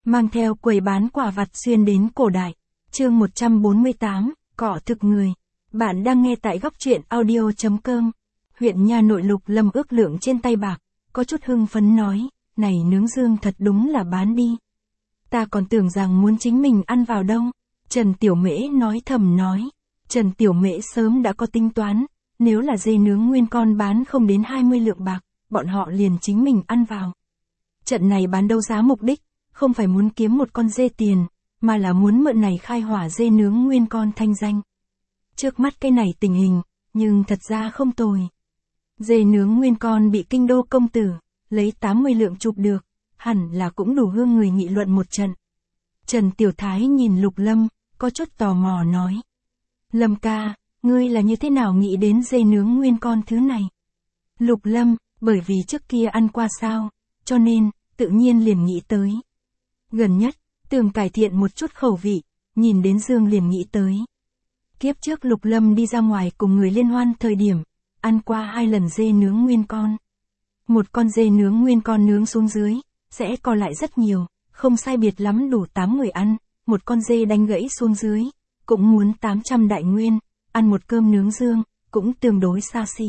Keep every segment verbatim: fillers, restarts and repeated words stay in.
mang theo quầy bán quả vặt xuyên đến cổ đại. Chương một trăm bốn mươi tám, cỏ thực người. Bạn đang nghe tại góc truyện audio chấm com. Huyện Nha Nội Lục Lâm ước lượng trên tay bạc, có chút hưng phấn nói, này nướng dương thật đúng là bán đi. Ta còn tưởng rằng muốn chính mình ăn vào đâu. Trần Tiểu Mễ nói thầm nói. Trần Tiểu Mễ sớm đã có tính toán, nếu là dê nướng nguyên con bán không đến hai mươi lượng bạc, bọn họ liền chính mình ăn vào. Trận này bán đấu giá mục đích, không phải muốn kiếm một con dê tiền, mà là muốn mượn này khai hỏa dê nướng nguyên con thanh danh. Trước mắt cái này tình hình, nhưng thật ra không tồi. Dê nướng nguyên con bị kinh đô công tử, lấy tám mươi lượng chụp được, hẳn là cũng đủ hương người nghị luận một trận. Trần Tiểu Thái nhìn Lục Lâm, có chút tò mò nói. Lâm ca, ngươi là như thế nào nghĩ đến dê nướng nguyên con thứ này? Lục Lâm, bởi vì trước kia ăn qua sao, cho nên, tự nhiên liền nghĩ tới. Gần nhất, tưởng cải thiện một chút khẩu vị, nhìn đến dương liền nghĩ tới. Kiếp trước Lục Lâm đi ra ngoài cùng người liên hoan thời điểm, ăn qua hai lần dê nướng nguyên con. Một con dê nướng nguyên con nướng xuống dưới, sẽ còn lại rất nhiều, không sai biệt lắm đủ tám người ăn, một con dê đánh gãy xuống dưới, cũng muốn tám trăm đại nguyên, ăn một cơm nướng dương, cũng tương đối xa xỉ.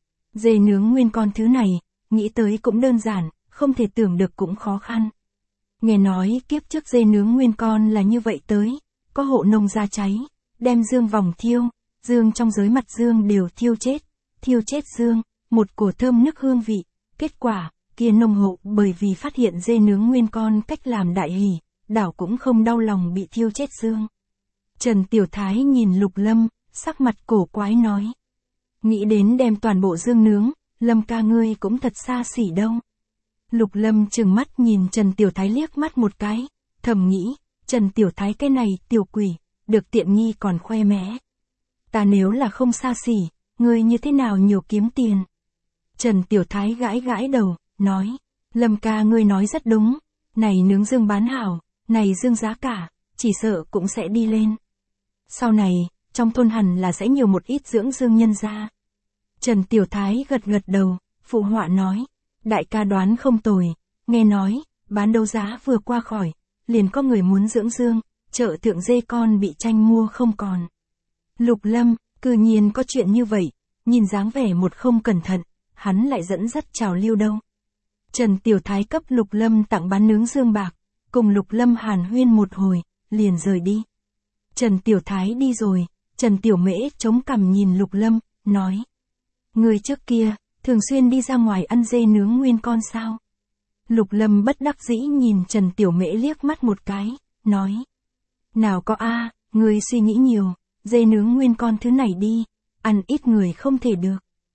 Dê nướng nguyên con thứ này, nghĩ tới cũng đơn giản, không thể tưởng được cũng khó khăn. Nghe nói kiếp trước dê nướng nguyên con là như vậy tới, có hộ nông ra cháy, đem dương vòng thiêu, dương trong giới mặt dương đều thiêu chết, thiêu chết dương, một cổ thơm nức hương vị, kết quả, kia nông hộ bởi vì phát hiện dê nướng nguyên con cách làm đại hỉ, đảo cũng không đau lòng bị thiêu chết dương. Trần Tiểu Thái nhìn Lục Lâm, sắc mặt cổ quái nói. Nghĩ đến đem toàn bộ dương nướng, Lâm ca ngươi cũng thật xa xỉ đâu. Lục Lâm trừng mắt nhìn Trần Tiểu Thái liếc mắt một cái, thầm nghĩ, Trần Tiểu Thái cái này tiểu quỷ, được tiện nghi còn khoe mẽ. Ta nếu là không xa xỉ, ngươi như thế nào nhiều kiếm tiền? Trần Tiểu Thái gãi gãi đầu, nói, Lâm ca ngươi nói rất đúng, này nướng dương bán hảo, này dương giá cả, chỉ sợ cũng sẽ đi lên. Sau này, trong thôn hẳn là sẽ nhiều một ít dưỡng dương nhân ra. Trần Tiểu Thái gật gật đầu, phụ họa nói, đại ca đoán không tồi, nghe nói, bán đấu giá vừa qua khỏi, liền có người muốn dưỡng dương, chợ thượng dê con bị tranh mua không còn. Lục Lâm, cư nhiên có chuyện như vậy, nhìn dáng vẻ một không cẩn thận, hắn lại dẫn dắt trào lưu đâu. Trần Tiểu Thái cấp Lục Lâm tặng bán nướng dương bạc, cùng Lục Lâm hàn huyên một hồi, liền rời đi. Trần Tiểu Thái đi rồi, Trần Tiểu Mễ chống cằm nhìn Lục Lâm, nói. Người trước kia, thường xuyên đi ra ngoài ăn dê nướng nguyên con sao? Lục Lâm bất đắc dĩ nhìn Trần Tiểu Mễ liếc mắt một cái, nói. Nào có a, à, người suy nghĩ nhiều, dê nướng nguyên con thứ này đi, ăn ít người không thể được.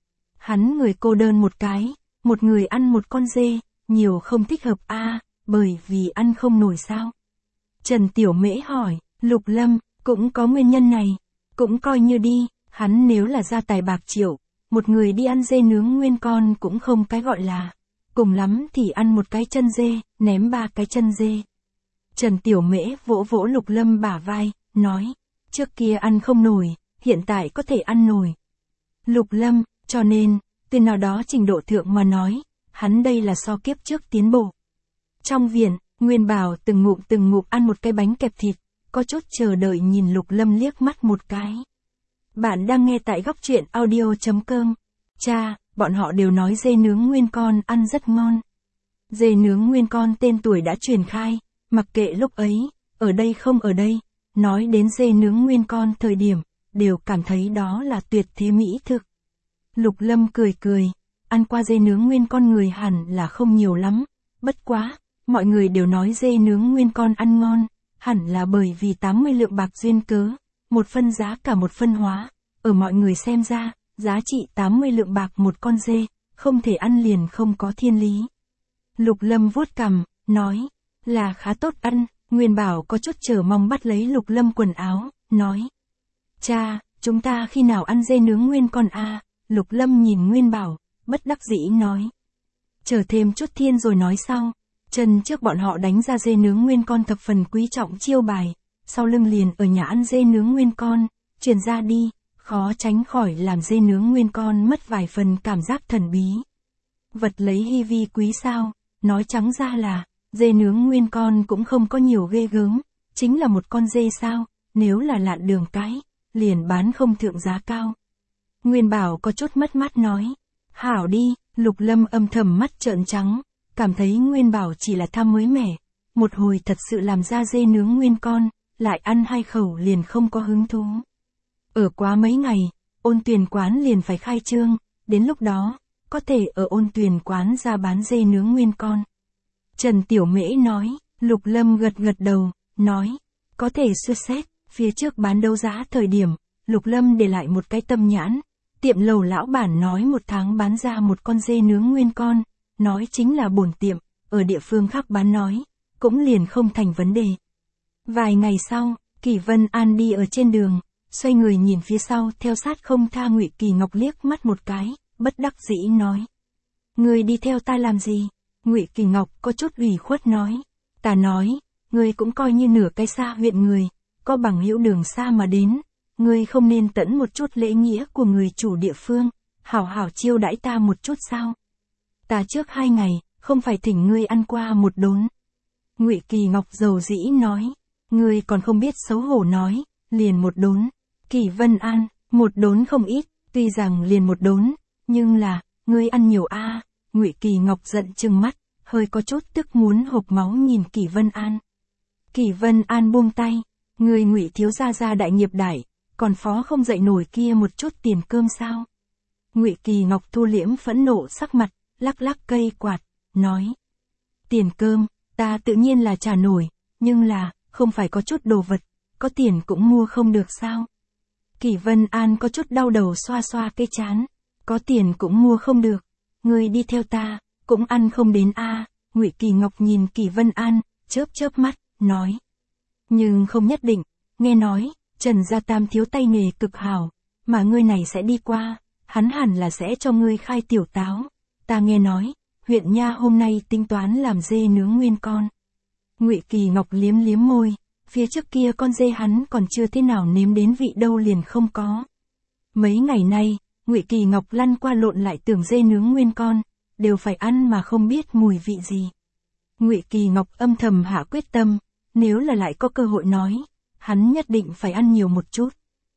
Hắn người cô đơn một cái, một người ăn một con dê, nhiều không thích hợp a, à, bởi vì ăn không nổi sao? Trần Tiểu Mễ hỏi, Lục Lâm, cũng có nguyên nhân này, cũng coi như đi, hắn nếu là gia tài bạc triệu, một người đi ăn dê nướng nguyên con cũng không cái gọi là, cùng lắm thì ăn một cái chân dê, ném ba cái chân dê. Trần Tiểu Mễ vỗ vỗ Lục Lâm bả vai, nói, trước kia ăn không nổi, hiện tại có thể ăn nổi. Lục Lâm, cho nên, từ nào đó trình độ thượng mà nói, hắn đây là so kiếp trước tiến bộ. Trong viện, Nguyên Bảo từng ngụm từng ngụm ăn một cái bánh kẹp thịt, có chút chờ đợi nhìn Lục Lâm liếc mắt một cái. Bạn đang nghe tại góc truyện audio chấm com. Cha, bọn họ đều nói dê nướng nguyên con ăn rất ngon. Dê nướng nguyên con tên tuổi đã truyền khai, mặc kệ lúc ấy, ở đây không ở đây, nói đến dê nướng nguyên con thời điểm, đều cảm thấy đó là tuyệt thế mỹ thực. Lục Lâm cười cười, ăn qua dê nướng nguyên con người hẳn là không nhiều lắm, bất quá, mọi người đều nói dê nướng nguyên con ăn ngon, hẳn là bởi vì tám mươi lượng bạc duyên cớ, một phân giá cả một phân hóa, ở mọi người xem ra, giá trị tám mươi lượng bạc một con dê, không thể ăn liền không có thiên lý. Lục Lâm vuốt cằm, nói, là khá tốt ăn, Nguyên Bảo có chút chờ mong bắt lấy Lục Lâm quần áo, nói. Cha, chúng ta khi nào ăn dê nướng nguyên con a? À? Lục Lâm nhìn Nguyên Bảo, bất đắc dĩ nói. Chờ thêm chút thiên rồi nói sau. Chân trước bọn họ đánh ra dê nướng nguyên con thập phần quý trọng chiêu bài, sau lưng liền ở nhà ăn dê nướng nguyên con, truyền ra đi, khó tránh khỏi làm dê nướng nguyên con mất vài phần cảm giác thần bí. Vật lấy hy vi quý sao, nói trắng ra là, Dê nướng nguyên con cũng không có nhiều ghê gớm, chính là một con dê sao, nếu là lạn đường cái, liền bán không thượng giá cao. Nguyên Bảo có chút mất mát nói, hảo đi, Lục Lâm âm thầm mắt trợn trắng, cảm thấy Nguyên Bảo chỉ là tham mới mẻ, một hồi thật sự làm ra dê nướng nguyên con, lại ăn hai khẩu liền không có hứng thú. Ở quá mấy ngày, Ôn Tuyền quán liền phải khai trương, đến lúc đó, có thể ở Ôn Tuyền quán ra bán dê nướng nguyên con. Trần Tiểu Mễ nói, Lục Lâm gật gật đầu, nói, có thể suy xét, phía trước bán đấu giá thời điểm, Lục Lâm để lại một cái tâm nhãn, tiệm lầu lão bản nói một tháng bán ra một con dê nướng nguyên con, nói chính là bổn tiệm, ở địa phương khác bán nói, cũng liền không thành vấn đề. Vài ngày sau, Kỷ Vân An đi ở trên đường, xoay người nhìn phía sau theo sát không tha Ngụy Kỳ Ngọc liếc mắt một cái, bất đắc dĩ nói. Người đi theo ta làm gì? Ngụy Kỳ Ngọc có chút ủy khuất nói. Ta nói, người cũng coi như nửa cái xa huyện người, có bằng hữu đường xa mà đến, người không nên tẫn một chút lễ nghĩa của người chủ địa phương, hảo hảo chiêu đãi ta một chút sao? Ta trước hai ngày, không phải thỉnh ngươi ăn qua một đốn. Ngụy Kỳ Ngọc dầu dĩ nói, ngươi còn không biết xấu hổ nói, liền một đốn. Kỷ Vân An, một đốn không ít, tuy rằng liền một đốn, nhưng là, ngươi ăn nhiều a. À. Ngụy Kỳ Ngọc giận trừng mắt, hơi có chút tức muốn hộc máu nhìn Kỷ Vân An. Kỷ Vân An buông tay, người Ngụy thiếu gia gia đại nghiệp đại, còn phó không dậy nổi kia một chút tiền cơm sao? Ngụy Kỳ Ngọc thu liễm phẫn nộ sắc mặt, lắc lắc cây quạt, nói: "Tiền cơm, ta tự nhiên là trả nổi, nhưng là, không phải có chút đồ vật, có tiền cũng mua không được sao?" Kỷ Vân An có chút đau đầu xoa xoa cái trán, "Có tiền cũng mua không được, ngươi đi theo ta, cũng ăn không đến a." À. Ngụy Kỳ Ngọc nhìn Kỷ Vân An, chớp chớp mắt, nói: "Nhưng không nhất định, nghe nói, Trần Gia Tam thiếu tay nghề cực hảo, mà ngươi này sẽ đi qua, hắn hẳn là sẽ cho ngươi khai tiểu táo. Ta nghe nói, huyện nha hôm nay tính toán làm dê nướng nguyên con." Ngụy Kỳ Ngọc liếm liếm môi, phía trước kia con dê hắn còn chưa thế nào nếm đến vị đâu liền không có. Mấy ngày nay, Ngụy Kỳ Ngọc lăn qua lộn lại tưởng dê nướng nguyên con, đều phải ăn mà không biết mùi vị gì. Ngụy Kỳ Ngọc âm thầm hạ quyết tâm, nếu là lại có cơ hội nói, hắn nhất định phải ăn nhiều một chút.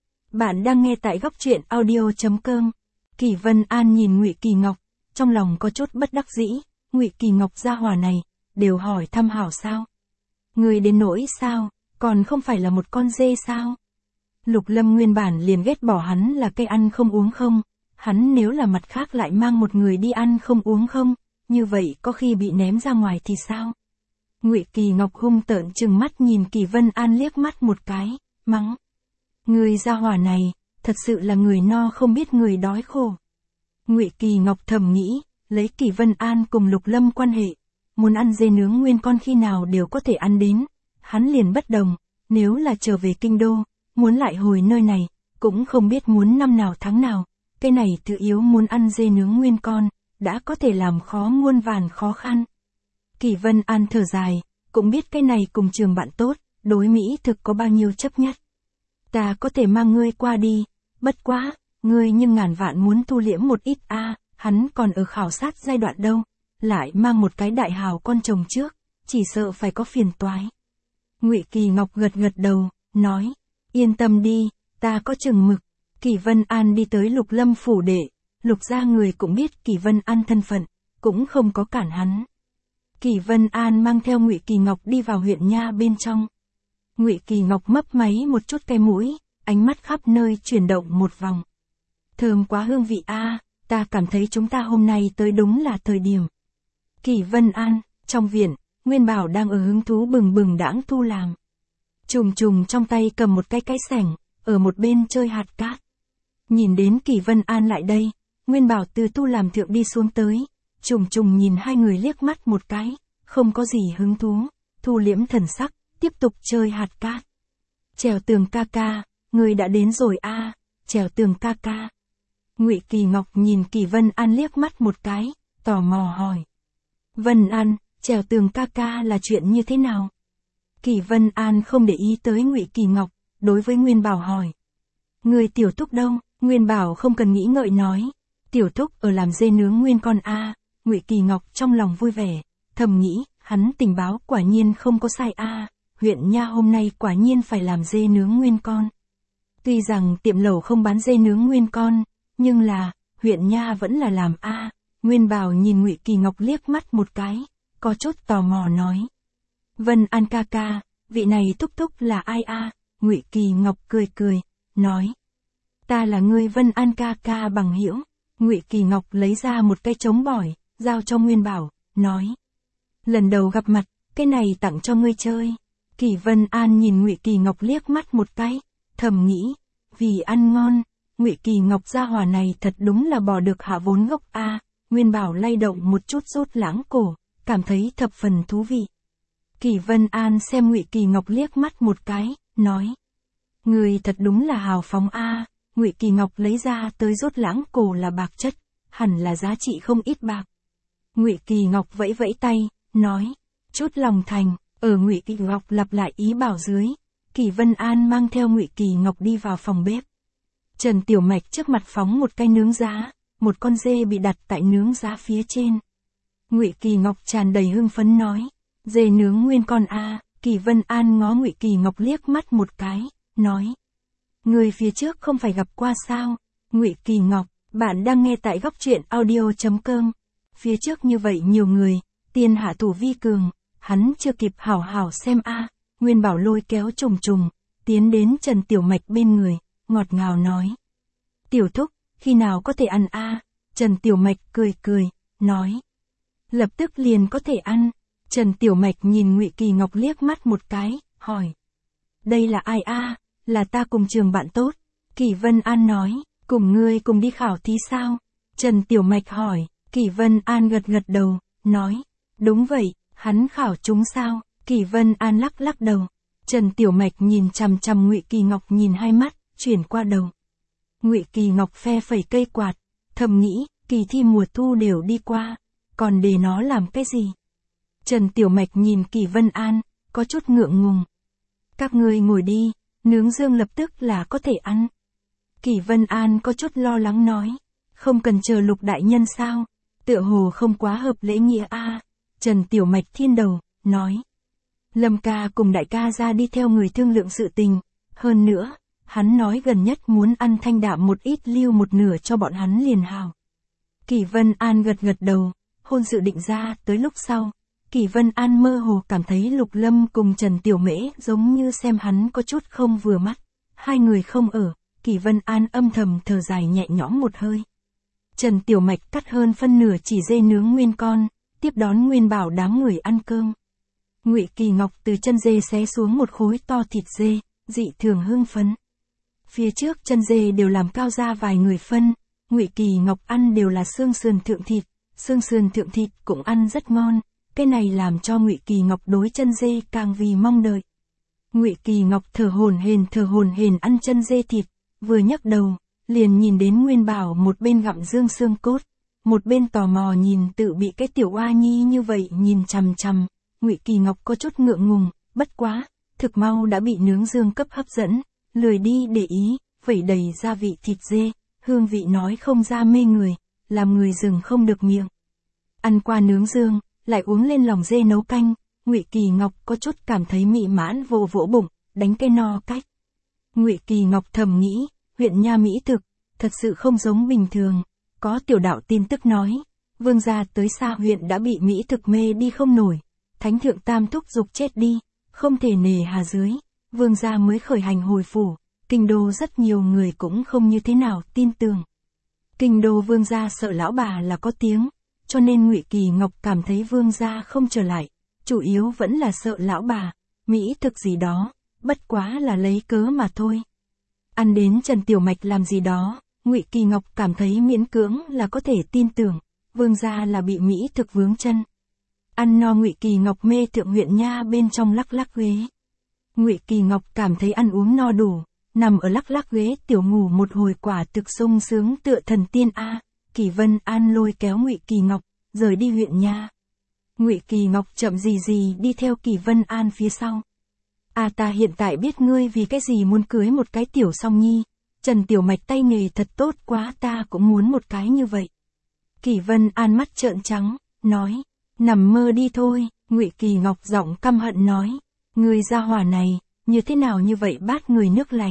Bạn đang nghe tại góc truyện audio chấm com. Kỷ Vân An nhìn Ngụy Kỳ Ngọc, trong lòng có chút bất đắc dĩ, Ngụy Kỳ Ngọc gia hỏa này, đều hỏi thăm hảo sao? Người đến nỗi sao, còn không phải là một con dê sao? Lục Lâm nguyên bản liền ghét bỏ hắn là cây ăn không uống không, hắn nếu là mặt khác lại mang một người đi ăn không uống không, như vậy có khi bị ném ra ngoài thì sao? Ngụy Kỳ Ngọc hung tợn trừng mắt nhìn Kỷ Vân An liếc mắt một cái, mắng: "Người gia hỏa này, thật sự là người no không biết người đói khổ." Ngụy Kỳ Ngọc thầm nghĩ, lấy Kỷ Vân An cùng Lục Lâm quan hệ, muốn ăn dê nướng nguyên con khi nào đều có thể ăn đến, hắn liền bất đồng, nếu là trở về kinh đô, muốn lại hồi nơi này, cũng không biết muốn năm nào tháng nào, cái này tự yếu muốn ăn dê nướng nguyên con, đã có thể làm khó muôn vàn khó khăn. Kỷ Vân An thở dài, cũng biết cái này cùng trường bạn tốt, đối Mỹ thực có bao nhiêu chấp nhất. Ta có thể mang ngươi qua đi, bất quá, ngươi nhưng ngàn vạn muốn thu liễm một ít a. À, hắn còn ở khảo sát giai đoạn đâu, lại mang một cái đại hào con chồng trước, chỉ sợ phải có phiền toái. Ngụy Kỳ Ngọc gật gật đầu, nói: "Yên tâm đi, ta có chừng mực." Kỷ Vân An đi tới Lục Lâm phủ đệ, Lục gia người cũng biết Kỷ Vân An thân phận, cũng không có cản hắn. Kỷ Vân An mang theo Ngụy Kỳ Ngọc đi vào huyện nha bên trong. Ngụy Kỳ Ngọc mấp máy một chút cái mũi, ánh mắt khắp nơi chuyển động một vòng. "Thơm quá hương vị a, à, ta cảm thấy chúng ta hôm nay tới đúng là thời điểm." Kỷ Vân An, trong viện, Nguyên Bảo đang ở hứng thú bừng bừng đãng thu làm. Trùng Trùng trong tay cầm một cái cái sẻng, ở một bên chơi hạt cát. Nhìn đến Kỷ Vân An lại đây, Nguyên Bảo từ tu làm thượng đi xuống tới. Trùng Trùng nhìn hai người liếc mắt một cái, không có gì hứng thú, thu liễm thần sắc, tiếp tục chơi hạt cát. "Trèo tường ca ca, người đã đến rồi a." À, "Trèo tường ca ca." Ngụy Kỳ Ngọc nhìn Kỷ Vân An liếc mắt một cái, tò mò hỏi: "Vân An, trèo tường ca ca là chuyện như thế nào?" Kỷ Vân An không để ý tới Ngụy Kỳ Ngọc, đối với Nguyên Bảo hỏi: "Người tiểu thúc đâu?" Nguyên Bảo không cần nghĩ ngợi nói: "Tiểu thúc ở làm dê nướng nguyên con a." À, Ngụy Kỳ Ngọc trong lòng vui vẻ, thầm nghĩ, Hắn tình báo quả nhiên không có sai a, huyện nha hôm nay quả nhiên phải làm dê nướng nguyên con. Tuy rằng tiệm lẩu không bán dê nướng nguyên con, nhưng là, huyện nha vẫn là làm a. Nguyên Bảo nhìn Ngụy Kỳ Ngọc liếc mắt một cái, có chút tò mò nói. Vân An ca ca, vị này thúc thúc là ai a? Ngụy Kỳ Ngọc cười cười, nói. Ta là người Vân An ca ca bằng hữu. Ngụy Kỳ Ngọc lấy ra một cái trống bỏi, giao cho Nguyên Bảo, nói. Lần đầu gặp mặt, cái này tặng cho ngươi chơi. Kỳ Vân An nhìn Ngụy Kỳ Ngọc liếc mắt một cái, thầm nghĩ, vì ăn ngon, Ngụy Kỳ Ngọc gia hỏa này thật đúng là bỏ được hạ vốn gốc a. Nguyên Bảo lay động một chút rút lãng cổ, cảm thấy thập phần thú vị. Kỳ Vân An xem Ngụy Kỳ Ngọc liếc mắt một cái, nói. Người thật đúng là hào phóng a. Ngụy Kỳ Ngọc lấy ra tới rút lãng cổ là bạc chất, hẳn là giá trị không ít bạc. Ngụy Kỳ Ngọc vẫy vẫy tay, nói. Chút lòng thành, ở Ngụy Kỳ Ngọc lặp lại ý bảo dưới. Kỳ Vân An mang theo Ngụy Kỳ Ngọc đi vào phòng bếp. Trần Tiểu Mạch trước mặt phóng một cái nướng giá, một con dê bị đặt tại nướng giá phía trên. Ngụy Kỳ Ngọc tràn đầy hưng phấn nói, dê nướng nguyên con a. Kỳ Vân An ngó Ngụy Kỳ Ngọc liếc mắt một cái, nói, người phía trước không phải gặp qua sao? Ngụy Kỳ Ngọc, bạn đang nghe tại góc truyện audio chấm com. Phía trước như vậy nhiều người, tiên hạ thủ vi cường, hắn chưa kịp hảo hảo xem a. Nguyên Bảo lôi kéo trùng trùng, tiến đến Trần Tiểu Mạch bên người, ngọt ngào nói, Tiểu thúc, khi nào có thể ăn a? Trần Tiểu Mạch cười cười, nói, lập tức liền có thể ăn. Trần Tiểu Mạch nhìn Ngụy Kỳ Ngọc liếc mắt một cái, hỏi, đây là ai a? Là ta cùng trường bạn tốt. Kỳ Vân An nói, cùng ngươi cùng đi khảo thí sao? Trần Tiểu Mạch hỏi, Kỳ Vân An gật gật đầu, nói, đúng vậy, hắn khảo chúng sao? Kỳ Vân An lắc lắc đầu. Trần Tiểu Mạch nhìn chằm chằm Ngụy Kỳ Ngọc nhìn hai mắt, chuyển qua đầu. Ngụy Kỳ Ngọc phe phẩy cây quạt, thầm nghĩ, kỳ thi mùa thu đều đi qua, còn để nó làm cái gì? Trần Tiểu Mạch nhìn Kỳ Vân An, có chút ngượng ngùng. Các ngươi ngồi đi, nướng dương lập tức là có thể ăn. Kỳ Vân An có chút lo lắng nói, không cần chờ Lục đại nhân sao? Tựa hồ không quá hợp lễ nghĩa a. Trần Tiểu Mạch thiên đầu, nói. Lâm ca cùng đại ca ra đi theo người thương lượng sự tình, hơn nữa, hắn nói gần nhất muốn ăn thanh đạm một ít lưu một nửa cho bọn hắn liền hào. Kỳ Vân An gật gật đầu, hôn sự định ra tới lúc sau. Kỳ Vân An mơ hồ cảm thấy Lục Lâm cùng Trần Tiểu Mễ giống như xem hắn có chút không vừa mắt. Hai người không ở, Kỳ Vân An âm thầm thở dài nhẹ nhõm một hơi. Trần Tiểu Mạch cắt hơn phân nửa chỉ dê nướng nguyên con, tiếp đón Nguyên Bảo đám người ăn cơm. Ngụy Kỳ Ngọc từ chân dê xé xuống một khối to thịt dê, dị thường hưng phấn. Phía trước chân dê đều làm cao ra vài người phân, Ngụy Kỳ Ngọc ăn đều là xương sườn thượng thịt, xương sườn thượng thịt cũng ăn rất ngon, cái này làm cho Ngụy Kỳ Ngọc đối chân dê càng vì mong đợi. Ngụy Kỳ Ngọc thở hổn hển thở hổn hển ăn chân dê thịt, vừa nhấc đầu, liền nhìn đến Nguyên Bảo một bên gặm dương xương cốt, một bên tò mò nhìn tự bị cái tiểu oa nhi như vậy nhìn chằm chằm. Ngụy Kỳ Ngọc có chút ngượng ngùng, bất quá, thực mau đã bị nướng dương cấp hấp dẫn, lười đi để ý, vẩy đầy gia vị thịt dê, hương vị nói không ra mê người, làm người dừng không được miệng. Ăn qua nướng dương, lại uống lên lòng dê nấu canh, Ngụy Kỳ Ngọc có chút cảm thấy mị mãn vỗ vỗ bụng, đánh cái no cách. Ngụy Kỳ Ngọc thầm nghĩ, huyện nha mỹ thực, thật sự không giống bình thường, có tiểu đạo tin tức nói, vương gia tới xa huyện đã bị mỹ thực mê đi không nổi. Thánh thượng tam thúc dục chết đi, không thể nề hà dưới, vương gia mới khởi hành hồi phủ, kinh đô rất nhiều người cũng không như thế nào tin tưởng. Kinh đô vương gia sợ lão bà là có tiếng, cho nên Ngụy Kỳ Ngọc cảm thấy vương gia không trở lại, chủ yếu vẫn là sợ lão bà, mỹ thực gì đó, bất quá là lấy cớ mà thôi. Ăn đến Trần Tiểu Mạch làm gì đó, Ngụy Kỳ Ngọc cảm thấy miễn cưỡng là có thể tin tưởng, vương gia là bị mỹ thực vướng chân. Ăn no Ngụy Kỳ Ngọc mê thượng huyện nha bên trong lắc lắc ghế. Ngụy Kỳ Ngọc cảm thấy ăn uống no đủ, nằm ở lắc lắc ghế tiểu ngủ một hồi quả thực sung sướng tựa thần tiên a. Kỳ Vân An lôi kéo Ngụy Kỳ Ngọc, rời đi huyện nha. Ngụy Kỳ Ngọc chậm gì gì đi theo Kỳ Vân An phía sau. A ta hiện tại biết ngươi vì cái gì muốn cưới một cái tiểu song nhi, Trần Tiểu Mạch tay nghề thật tốt quá ta cũng muốn một cái như vậy. Kỳ Vân An mắt trợn trắng, nói. Nằm mơ đi thôi, Ngụy Kỳ Ngọc giọng căm hận nói, người gia hỏa này, như thế nào như vậy bát người nước lạnh.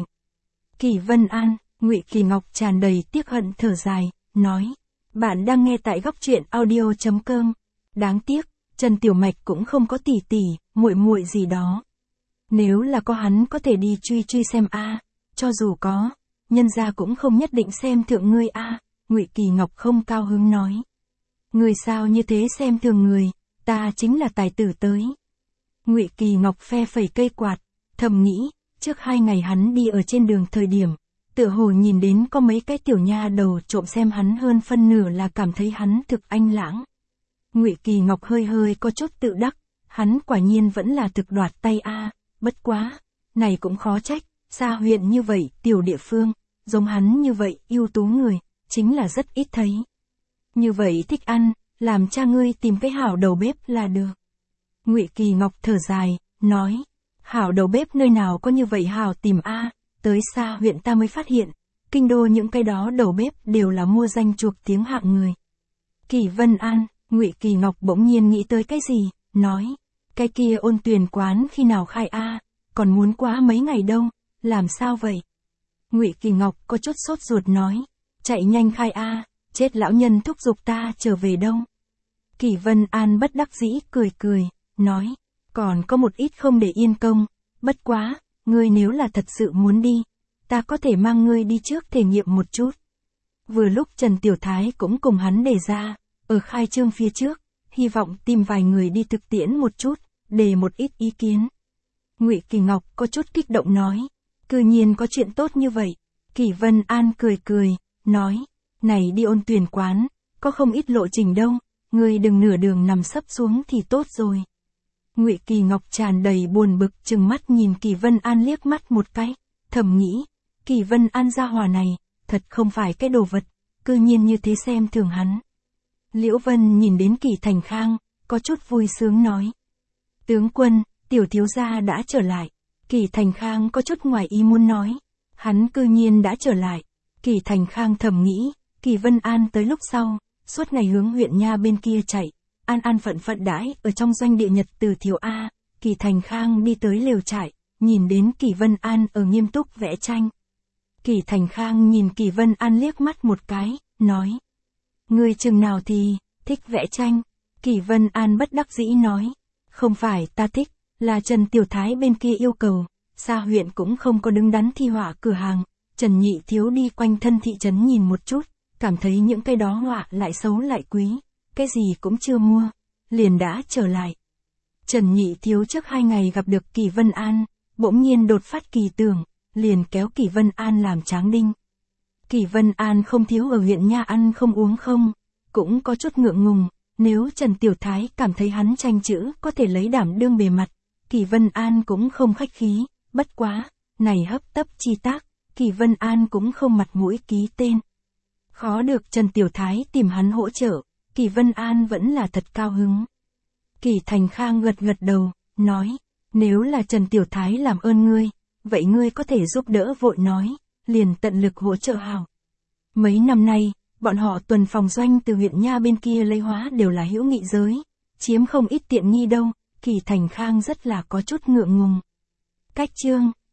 Kỳ Vân An, Ngụy Kỳ Ngọc tràn đầy tiếc hận thở dài, nói, bạn đang nghe tại góc truyện audio chấm com. Đáng tiếc, Trần Tiểu Mạch cũng không có tỷ tỷ, muội muội gì đó. Nếu là có hắn có thể đi truy truy xem a, cho dù có, nhân gia cũng không nhất định xem thượng ngươi a. Ngụy Kỳ Ngọc không cao hứng nói, người sao như thế xem thường người, ta chính là tài tử tới. Ngụy Kỳ Ngọc phe phẩy cây quạt, thầm nghĩ, trước hai ngày hắn đi ở trên đường thời điểm, tựa hồ nhìn đến có mấy cái tiểu nha đầu trộm xem hắn, hơn phân nửa là cảm thấy hắn thực anh lãng. Ngụy Kỳ Ngọc hơi hơi có chút tự đắc, hắn quả nhiên vẫn là thực đoạt tay a, bất quá, này cũng khó trách, xa huyện như vậy, tiểu địa phương, giống hắn như vậy, ưu tú người, chính là rất ít thấy. Như vậy thích ăn, làm cha ngươi tìm cái hảo đầu bếp là được. Ngụy Kỳ Ngọc thở dài, nói, hảo đầu bếp nơi nào có như vậy hảo tìm a, tới xa huyện ta mới phát hiện, kinh đô những cái đó đầu bếp đều là mua danh chuộc tiếng hạng người. Kỳ Vân An, Ngụy Kỳ Ngọc bỗng nhiên nghĩ tới cái gì, nói, cái kia Ôn Tuyền quán khi nào khai a, còn muốn quá mấy ngày đâu, làm sao vậy? Ngụy Kỳ Ngọc có chút sốt ruột nói, chạy nhanh khai a, chết lão nhân thúc giục ta trở về đâu. Kỳ Vân An bất đắc dĩ cười cười, nói, còn có một ít không để yên công, bất quá, ngươi nếu là thật sự muốn đi, ta có thể mang ngươi đi trước thể nghiệm một chút. Vừa lúc Trần Tiểu Thái cũng cùng hắn đề ra, ở khai trương phía trước, hy vọng tìm vài người đi thực tiễn một chút, đề một ít ý kiến. Ngụy Kỳ Ngọc có chút kích động nói, cư nhiên có chuyện tốt như vậy. Kỳ Vân An cười cười, nói, này đi Ôn Tuyền quán, có không ít lộ trình đâu, ngươi đừng nửa đường nằm sấp xuống thì tốt rồi. Ngụy Kỳ Ngọc tràn đầy buồn bực trừng mắt nhìn Kỳ Vân An liếc mắt một cái, thầm nghĩ, Kỳ Vân An gia hỏa này, thật không phải cái đồ vật, cư nhiên như thế xem thường hắn. Liễu Vân nhìn đến Kỳ Thành Khang, có chút vui sướng nói, tướng quân, tiểu thiếu gia đã trở lại. Kỳ Thành Khang có chút ngoài ý muốn nói, hắn cư nhiên đã trở lại. Kỳ Thành Khang thầm nghĩ, Kỳ Vân An tới lúc sau, suốt ngày hướng huyện nha bên kia chạy, an an phận phận đãi ở trong doanh địa Nhật Từ Thiếu A. Kỳ Thành Khang đi tới lều trại, nhìn đến Kỳ Vân An ở nghiêm túc vẽ tranh. Kỳ Thành Khang nhìn Kỳ Vân An liếc mắt một cái, nói, ngươi chừng nào thì, thích vẽ tranh. Kỳ Vân An bất đắc dĩ nói, không phải ta thích, là Trần Tiểu Thái bên kia yêu cầu, xa huyện cũng không có đứng đắn thi họa cửa hàng, Trần Nhị Thiếu đi quanh thân thị trấn nhìn một chút, cảm thấy những cái đó họa lại xấu lại quý, cái gì cũng chưa mua, liền đã trở lại. Trần Nhị Thiếu trước hai ngày gặp được Kỳ Vân An, bỗng nhiên đột phát kỳ tưởng, liền kéo Kỳ Vân An làm tráng đinh. Kỳ Vân An không thiếu ở huyện nha ăn không uống không, cũng có chút ngượng ngùng, nếu Trần Tiểu Thái cảm thấy hắn tranh chữ có thể lấy đảm đương bề mặt, Kỳ Vân An cũng không khách khí, bất quá, này hấp tấp chi tác, Kỳ Vân An cũng không mặt mũi ký tên. Khó được Trần Tiểu Thái tìm hắn hỗ trợ, Kỳ Vân An vẫn là thật cao hứng. Kỳ Thành Khang gật gật đầu, nói, nếu là Trần Tiểu Thái làm ơn ngươi, vậy ngươi có thể giúp đỡ vội nói, liền tận lực hỗ trợ hảo. Mấy năm nay, bọn họ tuần phòng doanh từ huyện nha bên kia lấy hóa đều là hữu nghị giới, chiếm không ít tiện nghi đâu, Kỳ Thành Khang rất là có chút ngượng ngùng. Cách chương